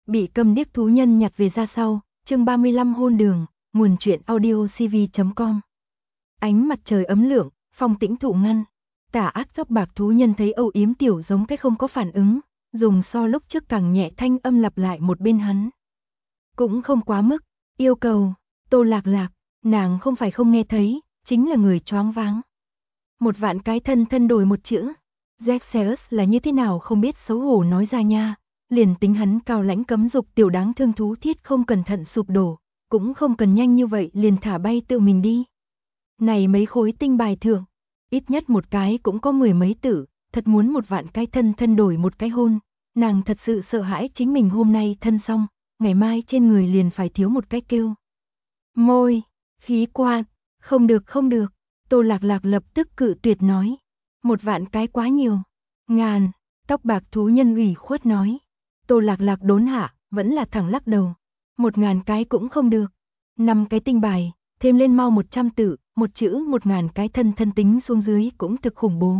Bị câm điếc thú nhân nhặt về ra sau, chương 35 hôn đường, nguồn truyện audio cv.com. Ánh mặt trời ấm lượng, phong tĩnh thụ ngăn. Tà ác tóc bạc thú nhân thấy Âu Yếm Tiểu giống cái không có phản ứng, dùng so lúc trước càng nhẹ thanh âm lặp lại một bên hắn. Cũng không quá mức, yêu cầu, Tô Lạc Lạc, nàng không phải không nghe thấy, chính là người choáng váng. Một vạn cái thân đổi một chữ. Xerxes là như thế nào không biết xấu hổ nói ra nha, liền tính hắn cao lãnh cấm dục tiểu đáng thương thú thiết không cẩn thận sụp đổ, cũng không cần nhanh như vậy liền thả bay tự mình đi. Này mấy khối tinh bài thưởng, ít nhất một cái cũng có mười mấy tử, thật muốn một vạn cái thân đổi một cái hôn, nàng thật sự sợ hãi chính mình hôm nay thân xong, ngày mai trên người liền phải thiếu một cái kêu. Môi, khí quan, không được, Tô Lạc Lạc lập tức cự tuyệt nói. Một vạn cái quá nhiều. Ngàn, tóc bạc thú nhân ủy khuất nói. Tô Lạc Lạc đốn hạ, vẫn là thẳng lắc đầu. 1000 cái cũng không được. 5 cái tinh bài, thêm lên mau 100 tự, một chữ 1000 cái thân tính xuống dưới cũng thực khủng bố.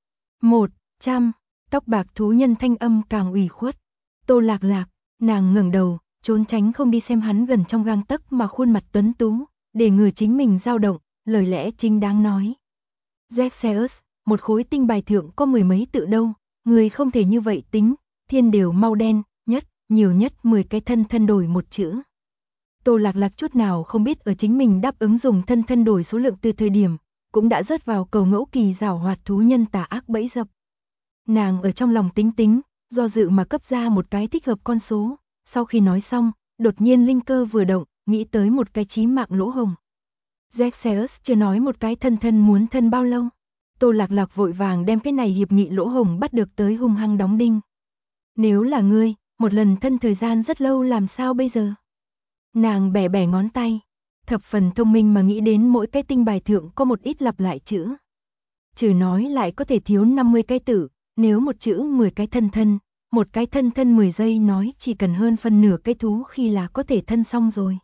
100, tóc bạc thú nhân thanh âm càng ủy khuất. Tô Lạc Lạc, nàng ngẩng đầu, trốn tránh không đi xem hắn gần trong gang tấc mà khuôn mặt tuấn tú, để người chính mình dao động, lời lẽ chính đáng nói. Xerxes, một khối tinh bài thượng có mười mấy tự đâu, người không thể như vậy tính, thiên đều mau đen, nhiều nhất 10 cái thân đổi một chữ. Tô Lạc Lạc chút nào không biết ở chính mình đáp ứng dùng thân đổi số lượng từ thời điểm, cũng đã rớt vào cầu ngẫu kỳ giảo hoạt thú nhân tà ác bẫy dập. Nàng ở trong lòng tính, do dự mà cấp ra một cái thích hợp con số, sau khi nói xong, đột nhiên linh cơ vừa động, nghĩ tới một cái chí mạng lỗ hổng. Xerxes chưa nói một cái thân muốn thân bao lâu. Tô Lạc Lạc vội vàng đem cái này hiệp nghị lỗ hổng bắt được tới hung hăng đóng đinh. Nếu là ngươi, một lần thân thời gian rất lâu làm sao bây giờ? Nàng bẻ ngón tay, thập phần thông minh mà nghĩ đến mỗi cái tinh bài thượng có một ít lặp lại chữ. Trừ nói lại có thể thiếu 50 cái tử, nếu một chữ 10 cái thân, một cái thân 10 giây nói chỉ cần hơn phân nửa cái thú khi là có thể thân xong rồi.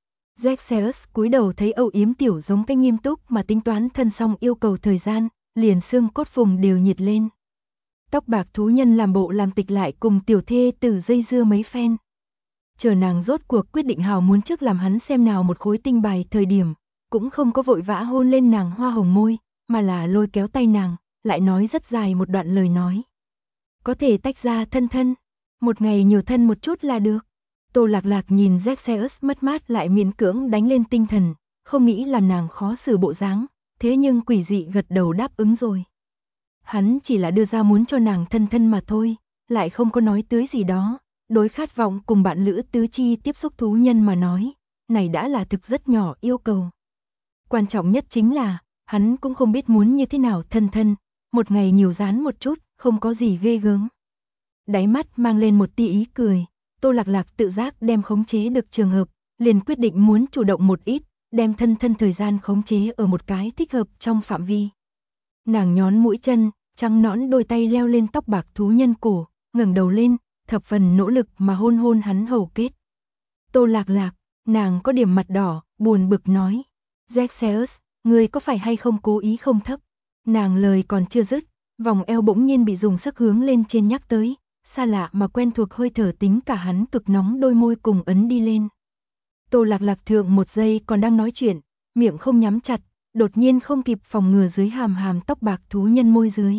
Xerxes cúi đầu thấy Âu Yếm Tiểu giống cái nghiêm túc mà tính toán thân xong yêu cầu thời gian, liền xương cốt phùng đều nhiệt lên. Tóc bạc thú nhân làm bộ làm tịch lại cùng tiểu thê tử dây dưa mấy phen. Chờ nàng rốt cuộc quyết định hào muốn trước làm hắn xem nào một khối tinh bài thời điểm, cũng không có vội vã hôn lên nàng hoa hồng môi, mà là lôi kéo tay nàng, lại nói rất dài một đoạn lời nói. Có thể tách ra thân, một ngày nhiều thân một chút là được. Tô Lạc Lạc nhìn Xerxes mất mát lại miễn cưỡng đánh lên tinh thần, không nghĩ làm nàng khó xử bộ dáng, thế nhưng quỷ dị gật đầu đáp ứng rồi. Hắn chỉ là đưa ra muốn cho nàng thân mà thôi, lại không có nói tới gì đó, đối khát vọng cùng bạn lữ tứ chi tiếp xúc thú nhân mà nói, này đã là thực rất nhỏ yêu cầu. Quan trọng nhất chính là, hắn cũng không biết muốn như thế nào thân, một ngày nhiều dán một chút, không có gì ghê gớm. Đáy mắt mang lên một tia ý cười. Tô Lạc Lạc tự giác đem khống chế được trường hợp, liền quyết định muốn chủ động một ít, đem thân thời gian khống chế ở một cái thích hợp trong phạm vi. Nàng nhón mũi chân, trắng nõn đôi tay leo lên tóc bạc thú nhân cổ, ngẩng đầu lên, thập phần nỗ lực mà hôn hắn hầu kết. Tô Lạc Lạc, nàng có điểm mặt đỏ, buồn bực nói. Xerxes, ngươi có phải hay không cố ý không thấp? Nàng lời còn chưa dứt, vòng eo bỗng nhiên bị dùng sức hướng lên trên nhắc tới. Xa lạ mà quen thuộc hơi thở tính cả hắn cực nóng đôi môi cùng ấn đi lên. Tô Lạc Lạc thượng một giây còn đang nói chuyện, miệng không nhắm chặt, đột nhiên không kịp phòng ngừa dưới hàm tóc bạc thú nhân môi dưới.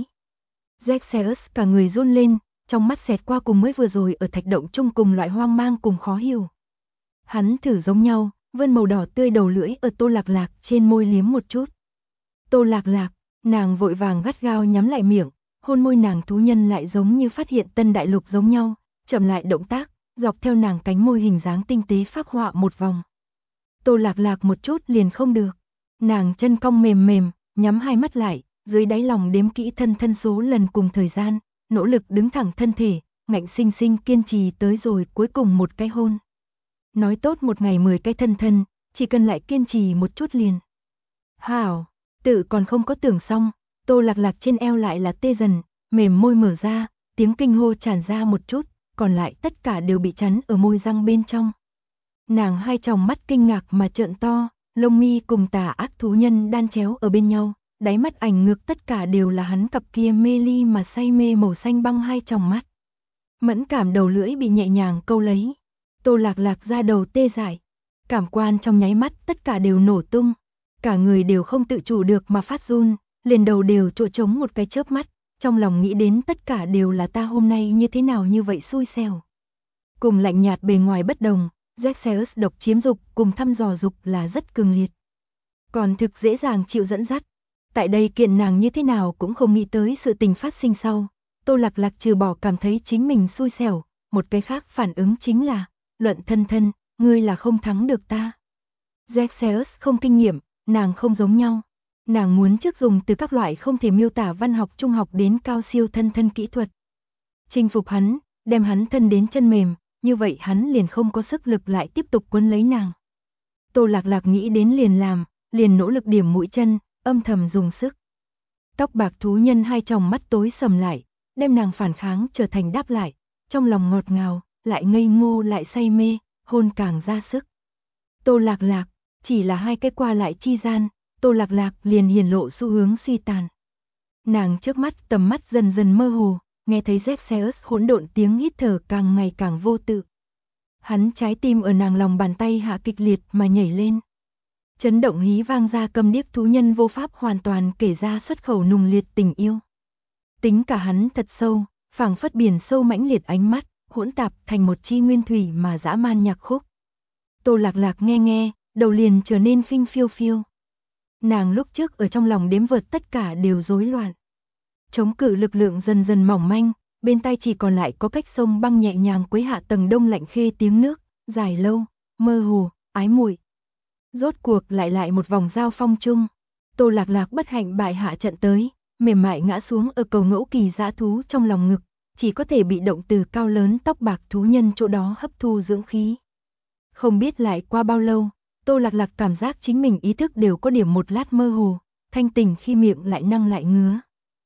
Xerxes cả người run lên, trong mắt xẹt qua cùng mới vừa rồi ở thạch động chung cùng loại hoang mang cùng khó hiểu. Hắn thử giống nhau, vươn màu đỏ tươi đầu lưỡi ở Tô Lạc Lạc trên môi liếm một chút. Tô Lạc Lạc, nàng vội vàng gắt gao nhắm lại miệng. Hôn môi nàng thú nhân lại giống như phát hiện tân đại lục giống nhau, chậm lại động tác, dọc theo nàng cánh môi hình dáng tinh tế phác họa một vòng. Tô Lạc Lạc một chút liền không được, nàng chân cong mềm, nhắm hai mắt lại, dưới đáy lòng đếm kỹ thân số lần cùng thời gian, nỗ lực đứng thẳng thân thể, ngạnh sinh kiên trì tới rồi cuối cùng một cái hôn. Nói tốt một ngày 10 cái thân, chỉ cần lại kiên trì một chút liền. Hảo, tự còn không có tưởng xong. Tô Lạc Lạc trên eo lại là tê dần, mềm môi mở ra, tiếng kinh hô tràn ra một chút, còn lại tất cả đều bị chắn ở môi răng bên trong. Nàng hai tròng mắt kinh ngạc mà trợn to, lông mi cùng tà ác thú nhân đan chéo ở bên nhau, đáy mắt ảnh ngược tất cả đều là hắn cặp kia mê ly mà say mê màu xanh băng hai tròng mắt. Mẫn cảm đầu lưỡi bị nhẹ nhàng câu lấy. Tô Lạc Lạc da đầu tê dại. Cảm quan trong nháy mắt tất cả đều nổ tung. Cả người đều không tự chủ được mà phát run, liền đầu đều chỗ trống một cái chớp mắt. Trong lòng nghĩ đến tất cả đều là ta hôm nay như thế nào như vậy xui xẻo. Cùng lạnh nhạt bề ngoài bất đồng, Zexaeus độc chiếm dục cùng thăm dò dục là rất cường liệt. Còn thực dễ dàng chịu dẫn dắt. Tại đây kiện nàng như thế nào cũng không nghĩ tới sự tình phát sinh sau. Tô Lạc Lạc trừ bỏ cảm thấy chính mình xui xẻo, một cái khác phản ứng chính là, luận thân thân, ngươi là không thắng được ta. Zexaeus không kinh nghiệm, nàng không giống nhau. Nàng muốn trước dùng từ các loại không thể miêu tả văn học trung học đến cao siêu thân thân kỹ thuật. Chinh phục hắn, đem hắn thân đến chân mềm, như vậy hắn liền không có sức lực lại tiếp tục quấn lấy nàng. Tô Lạc Lạc nghĩ đến liền làm, liền nỗ lực điểm mũi chân, âm thầm dùng sức. Tóc bạc thú nhân hai tròng mắt tối sầm lại, đem nàng phản kháng trở thành đáp lại, trong lòng ngọt ngào, lại ngây ngô lại say mê, hôn càng ra sức. Tô Lạc Lạc, chỉ là hai cái qua lại chi gian, Tô Lạc Lạc liền hiển lộ xu hướng suy tàn. Nàng trước mắt tầm mắt dần dần mơ hồ, nghe thấy Zexaeus hỗn độn tiếng hít thở càng ngày càng vô tự. Hắn trái tim ở nàng lòng bàn tay hạ kịch liệt mà nhảy lên. Chấn động hí vang ra câm điếc thú nhân vô pháp hoàn toàn kể ra xuất khẩu nùng liệt tình yêu. Tính cả hắn thật sâu, phảng phất biển sâu mãnh liệt ánh mắt, hỗn tạp thành một chi nguyên thủy mà dã man nhạc khúc. Tô Lạc Lạc nghe nghe, đầu liền trở nên khinh phiêu phiêu. Nàng lúc trước ở trong lòng đếm vượt tất cả đều rối loạn. Chống cự lực lượng dần dần mỏng manh, bên tai chỉ còn lại có cách sông băng nhẹ nhàng quấy hạ tầng đông lạnh khê tiếng nước, dài lâu, mơ hồ, ái muội. Rốt cuộc lại một vòng giao phong chung. Tô Lạc Lạc bất hạnh bại hạ trận tới, mềm mại ngã xuống ở cầu ngẫu kỳ dã thú trong lòng ngực, chỉ có thể bị động từ cao lớn tóc bạc thú nhân chỗ đó hấp thu dưỡng khí. Không biết lại qua bao lâu, Tô Lạc Lạc cảm giác chính mình ý thức đều có điểm một lát mơ hồ, thanh tỉnh khi miệng lại năng lại ngứa.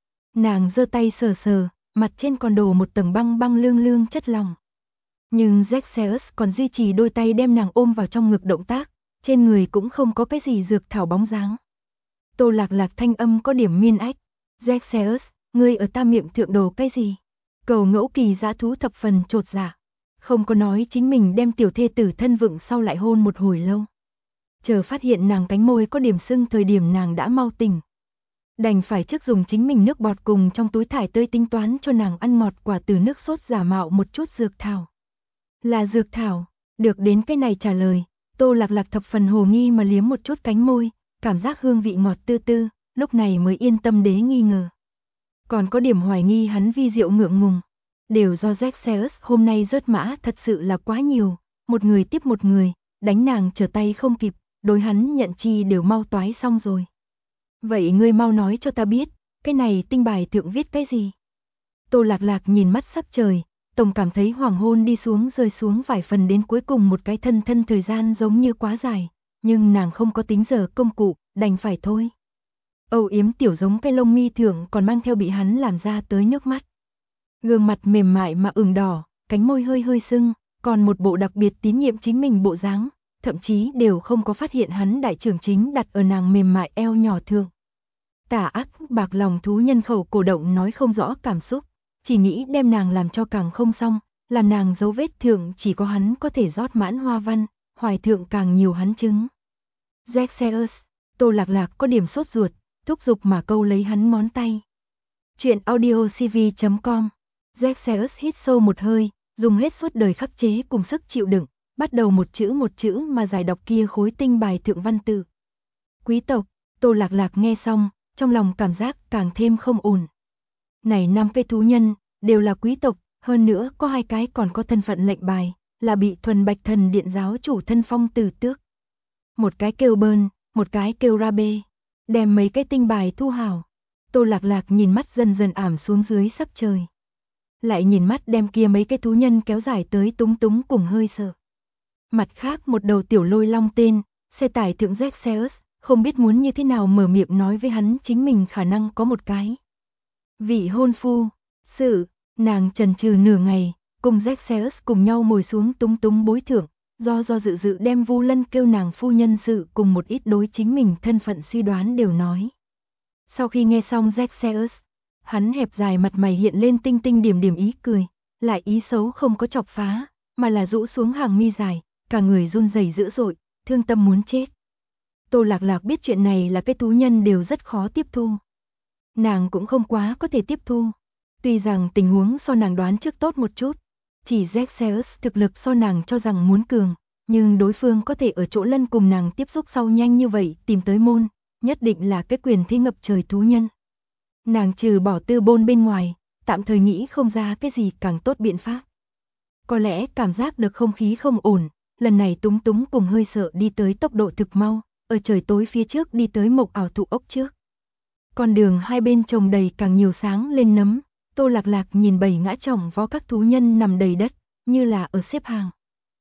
Nàng giơ tay sờ sờ, mặt trên còn đổ một tầng băng băng lương lương chất lỏng. Nhưng Zexaeus còn duy trì đôi tay đem nàng ôm vào trong ngực động tác, trên người cũng không có cái gì dược thảo bóng dáng. Tô Lạc Lạc thanh âm có điểm miên ách. Zexaeus, ngươi ở ta miệng thượng đồ cái gì? Cầu ngẫu kỳ dã thú thập phần chột dạ. Không có nói chính mình đem tiểu thê tử thân vựng sau lại hôn một hồi lâu. Chờ phát hiện nàng cánh môi có điểm sưng thời điểm nàng đã mau tỉnh. Đành phải trước dùng chính mình nước bọt cùng trong túi thải tươi tính toán cho nàng ăn ngọt quả từ nước sốt giả mạo một chút dược thảo. Là dược thảo, được đến cái này trả lời, Tô Lạc Lạc thập phần hồ nghi mà liếm một chút cánh môi, cảm giác hương vị ngọt tư tư, lúc này mới yên tâm đế nghi ngờ. Còn có điểm hoài nghi hắn vi diệu ngượng ngùng. Đều do Zexaeus hôm nay rớt mã thật sự là quá nhiều, một người tiếp một người, đánh nàng trở tay không kịp, đối hắn nhận chi đều mau toái xong rồi. Vậy ngươi mau nói cho ta biết, cái này tinh bài thượng viết cái gì? Tô Lạc Lạc nhìn mắt sắc trời, tổng cảm thấy hoàng hôn đi xuống rơi xuống vài phần đến cuối cùng một cái thân thân thời gian giống như quá dài, nhưng nàng không có tính giờ công cụ, đành phải thôi. Âu yếm tiểu giống cái lông mi thượng còn mang theo bị hắn làm ra tới nước mắt. Gương mặt mềm mại mà ửng đỏ, cánh môi hơi hơi sưng, còn một bộ đặc biệt tín nhiệm chính mình bộ dáng, thậm chí đều không có phát hiện hắn đại trưởng chính đặt ở nàng mềm mại eo nhỏ thượng. Tà ác bạc lòng thú nhân khẩu cổ động nói không rõ cảm xúc, chỉ nghĩ đem nàng làm cho càng không xong, làm nàng dấu vết thượng chỉ có hắn có thể rót mãn hoa văn, hoài thượng càng nhiều hắn chứng. Zexaeus, Tô Lạc Lạc có điểm sốt ruột, thúc giục mà câu lấy hắn ngón tay. Chuyện audiocv.com. Zexaeus hít sâu một hơi, dùng hết suốt đời khắc chế cùng sức chịu đựng, bắt đầu một chữ mà giải đọc kia khối tinh bài thượng văn tự. Quý tộc, Tô Lạc Lạc nghe xong, trong lòng cảm giác càng thêm không ổn. Này 5 cây thú nhân, đều là quý tộc, hơn nữa có 2 cái còn có thân phận lệnh bài, là bị thuần bạch thần điện giáo chủ thân phong tử tước. Một cái kêu Bơn, một cái kêu Rabe, đem mấy cái tinh bài thu hảo. Tô Lạc Lạc nhìn mắt dần dần ảm xuống dưới sắc trời. Lại nhìn mắt đem kia mấy cái thú nhân kéo dài tới túng túng cùng hơi sợ. Mặt khác một đầu tiểu lôi long tên, xe tải thượng Zexaeus, không biết muốn như thế nào mở miệng nói với hắn chính mình khả năng có một cái. Vị hôn phu, nàng chần chừ nửa ngày, cùng Zexaeus cùng nhau ngồi xuống túng túng bối thượng, do dự đem Vu Lân kêu nàng phu nhân sự cùng một ít đối chính mình thân phận suy đoán đều nói. Sau khi nghe xong Zexaeus, hắn hẹp dài mặt mày hiện lên tinh tinh điểm điểm ý cười, lại ý xấu không có chọc phá, mà là rũ xuống hàng mi dài, cả người run rẩy dữ dội, thương tâm muốn chết. Tô Lạc Lạc biết chuyện này là cái thú nhân đều rất khó tiếp thu. Nàng cũng không quá có thể tiếp thu. Tuy rằng tình huống so nàng đoán trước tốt một chút, chỉ Zexeus thực lực so nàng cho rằng muốn cường, nhưng đối phương có thể ở chỗ lân cùng nàng tiếp xúc sau nhanh như vậy tìm tới môn, nhất định là cái quyền thế ngập trời thú nhân. Nàng trừ bỏ Tư Bôn bên ngoài, tạm thời nghĩ không ra cái gì càng tốt biện pháp. Có lẽ cảm giác được không khí không ổn, lần này túng túng cùng hơi sợ đi tới tốc độ thực mau, ở trời tối phía trước đi tới mộc ảo thụ ốc trước. Con đường hai bên trồng đầy càng nhiều sáng lên nấm, Tô Lạc Lạc nhìn bầy ngã chỏng vó các thú nhân nằm đầy đất, như là ở xếp hàng.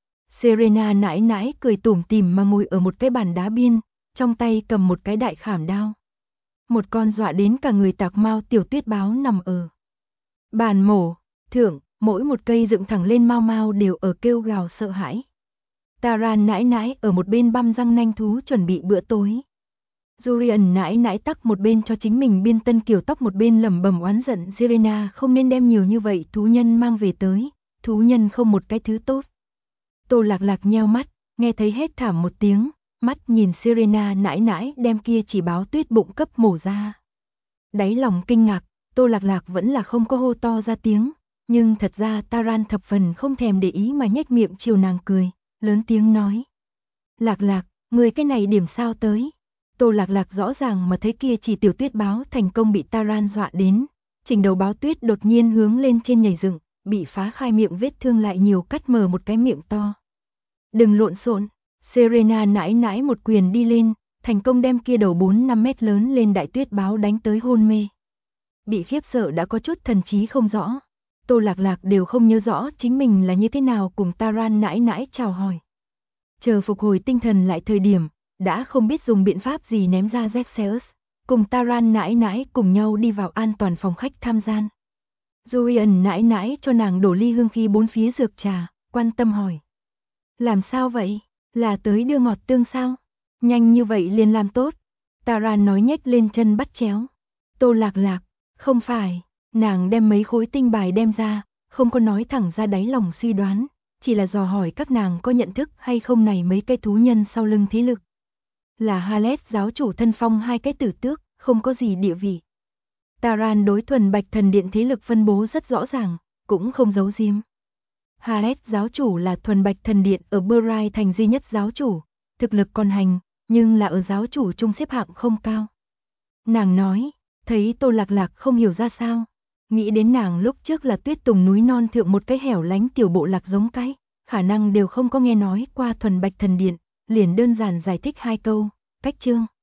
Serena nãi nãi cười tủm tỉm mà ngồi ở một cái bàn đá biên, trong tay cầm một cái đại khảm đao. Một con dọa đến cả người tạc mau tiểu tuyết báo nằm ở bàn mổ thượng, mỗi một cây dựng thẳng lên mau mau đều ở kêu gào sợ hãi. Taran nãi nãi ở một bên băm răng nanh thú chuẩn bị bữa tối. Durian nãi nãi tắc một bên cho chính mình biên tân kiểu tóc một bên lẩm bẩm oán giận Serena không nên đem nhiều như vậy thú nhân mang về tới, thú nhân không một cái thứ tốt. Tô Lạc Lạc nheo mắt, nghe thấy hét thảm một tiếng, mắt nhìn Serena nãi nãi đem kia chỉ báo tuyết bụng cấp mổ ra. Đáy lòng kinh ngạc, Tô Lạc Lạc vẫn là không có hô to ra tiếng, nhưng thật ra Taran thập phần không thèm để ý mà nhếch miệng chiều nàng cười, lớn tiếng nói. Lạc Lạc, người cái này điểm sao tới? Tô Lạc Lạc rõ ràng mà thấy kia chỉ tiểu tuyết báo thành công bị Taran dọa đến, chỉnh đầu báo tuyết đột nhiên hướng lên trên nhảy dựng, bị phá khai miệng vết thương lại nhiều cắt mở một cái miệng to. Đừng lộn xộn, Serena nãi nãi một quyền đi lên, thành công đem kia đầu 4-5 mét lớn lên đại tuyết báo đánh tới hôn mê. Bị khiếp sợ đã có chút thần trí không rõ, Tô Lạc Lạc đều không nhớ rõ chính mình là như thế nào cùng Taran nãi nãi chào hỏi. Chờ phục hồi tinh thần lại thời điểm, đã không biết dùng biện pháp gì ném ra Zexeus, cùng Taran nãi nãi cùng nhau đi vào an toàn phòng khách tham gian. Dorian nãi nãi cho nàng đổ ly hương khí bốn phía dược trà, quan tâm hỏi. Làm sao vậy? Là tới đưa ngọt tương sao? Nhanh như vậy liền làm tốt. Taran nói nhếch lên chân bắt chéo. Tô Lạc Lạc, không phải, nàng đem mấy khối tinh bài đem ra, không có nói thẳng ra đáy lòng suy đoán, chỉ là dò hỏi các nàng có nhận thức hay không này mấy cái thú nhân sau lưng thế lực. Là Hales giáo chủ thân phong hai cái tử tước, không có gì địa vị. Taran đối thuần bạch thần điện thế lực phân bố rất rõ ràng, cũng không giấu giếm. Hales giáo chủ là thuần bạch thần điện ở Burai thành duy nhất giáo chủ, thực lực còn hành, nhưng là ở giáo chủ trung xếp hạng không cao. Nàng nói, thấy Tô Lạc Lạc không hiểu ra sao, nghĩ đến nàng lúc trước là tuyết tùng núi non thượng một cái hẻo lánh tiểu bộ lạc giống cái, khả năng đều không có nghe nói qua thuần bạch thần điện, liền đơn giản giải thích hai câu, cách chương.